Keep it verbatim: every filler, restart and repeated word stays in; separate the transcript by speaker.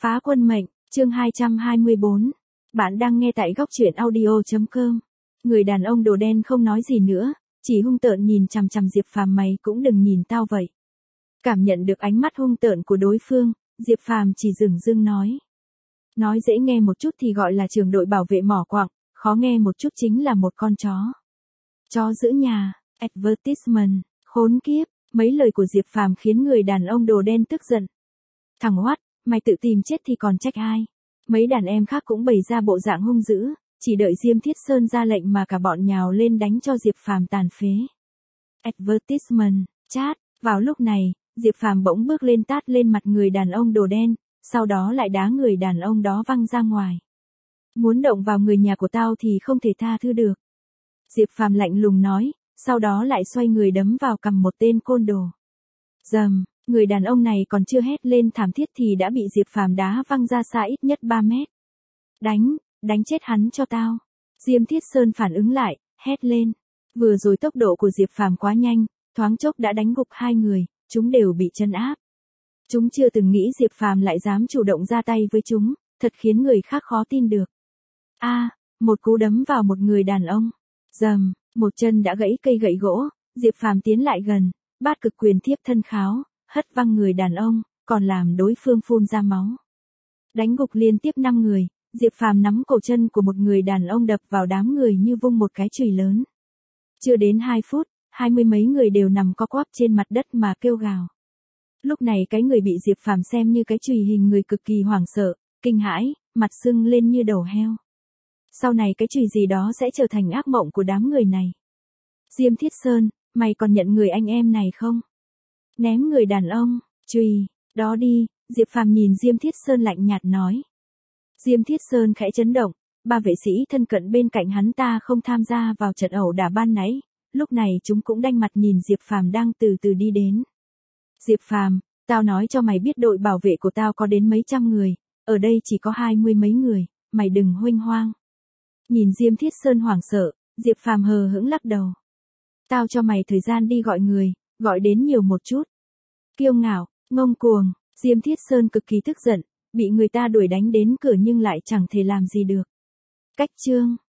Speaker 1: Phá quân mệnh, chương hai trăm hai mươi bốn. Bạn đang nghe tại góc truyện audio chấm com. Người đàn ông đồ đen không nói gì nữa, chỉ hung tợn nhìn chằm chằm Diệp Phàm, mày cũng đừng nhìn tao vậy. Cảm nhận được ánh mắt hung tợn của đối phương, Diệp Phàm chỉ dửng dưng nói. Nói dễ nghe một chút thì gọi là trưởng đội bảo vệ mỏ quặng, khó nghe một chút chính là một con chó. Chó giữ nhà, advertisement, khốn kiếp, mấy lời của Diệp Phàm khiến người đàn ông đồ đen tức giận. Thằng oát, mày tự tìm chết thì còn trách ai. Mấy đàn em khác cũng bày ra bộ dạng hung dữ, chỉ đợi Diêm Thiết Sơn ra lệnh mà cả bọn nhào lên đánh cho Diệp Phàm tàn phế. Advertisement, chat, vào lúc này, Diệp Phàm bỗng bước lên tát lên mặt người đàn ông đồ đen, sau đó lại đá người đàn ông đó văng ra ngoài. Muốn động vào người nhà của tao thì không thể tha thứ được. Diệp Phàm lạnh lùng nói, sau đó lại xoay người đấm vào cằm một tên côn đồ. Dầm, người đàn ông này còn chưa hét lên thảm thiết thì đã bị Diệp Phàm đá văng ra xa ít nhất ba mét. Đánh, đánh chết hắn cho tao. Diêm Thiết Sơn phản ứng lại, hét lên. Vừa rồi tốc độ của Diệp Phàm quá nhanh, thoáng chốc đã đánh gục hai người, chúng đều bị trấn áp. Chúng chưa từng nghĩ Diệp Phàm lại dám chủ động ra tay với chúng, thật khiến người khác khó tin được. A, à, một cú đấm vào một người đàn ông. Dầm, một chân đã gãy cây gậy gỗ, Diệp Phàm tiến lại gần, bát cực quyền thiếp thân kháo, hất văng người đàn ông, còn làm đối phương phun ra máu. Đánh gục liên tiếp năm người, Diệp Phàm nắm cổ chân của một người đàn ông đập vào đám người như vung một cái chùy lớn. Chưa đến hai phút, hai mươi mấy người đều nằm co quắp trên mặt đất mà kêu gào. Lúc này cái người bị Diệp Phàm xem như cái chùy hình người cực kỳ hoảng sợ, kinh hãi, mặt sưng lên như đầu heo. Sau này cái chùy gì đó sẽ trở thành ác mộng của đám người này. Diêm Thiết Sơn, mày còn nhận người anh em này không? Ném người đàn ông, chùy, đó đi, Diệp Phàm nhìn Diêm Thiết Sơn lạnh nhạt nói. Diêm Thiết Sơn khẽ chấn động, ba vệ sĩ thân cận bên cạnh hắn ta không tham gia vào trận ẩu đả ban nãy, lúc này chúng cũng đanh mặt nhìn Diệp Phàm đang từ từ đi đến. Diệp Phàm, tao nói cho mày biết đội bảo vệ của tao có đến mấy trăm người, ở đây chỉ có hai mươi mấy người, mày đừng huênh hoang. Nhìn Diêm Thiết Sơn hoảng sợ, Diệp Phàm hờ hững lắc đầu. Tao cho mày thời gian đi gọi người, gọi đến nhiều một chút. Kiêu ngạo, ngông cuồng, Diêm Thiết Sơn cực kỳ tức giận, bị người ta đuổi đánh đến cửa nhưng lại chẳng thể làm gì được. Cách chương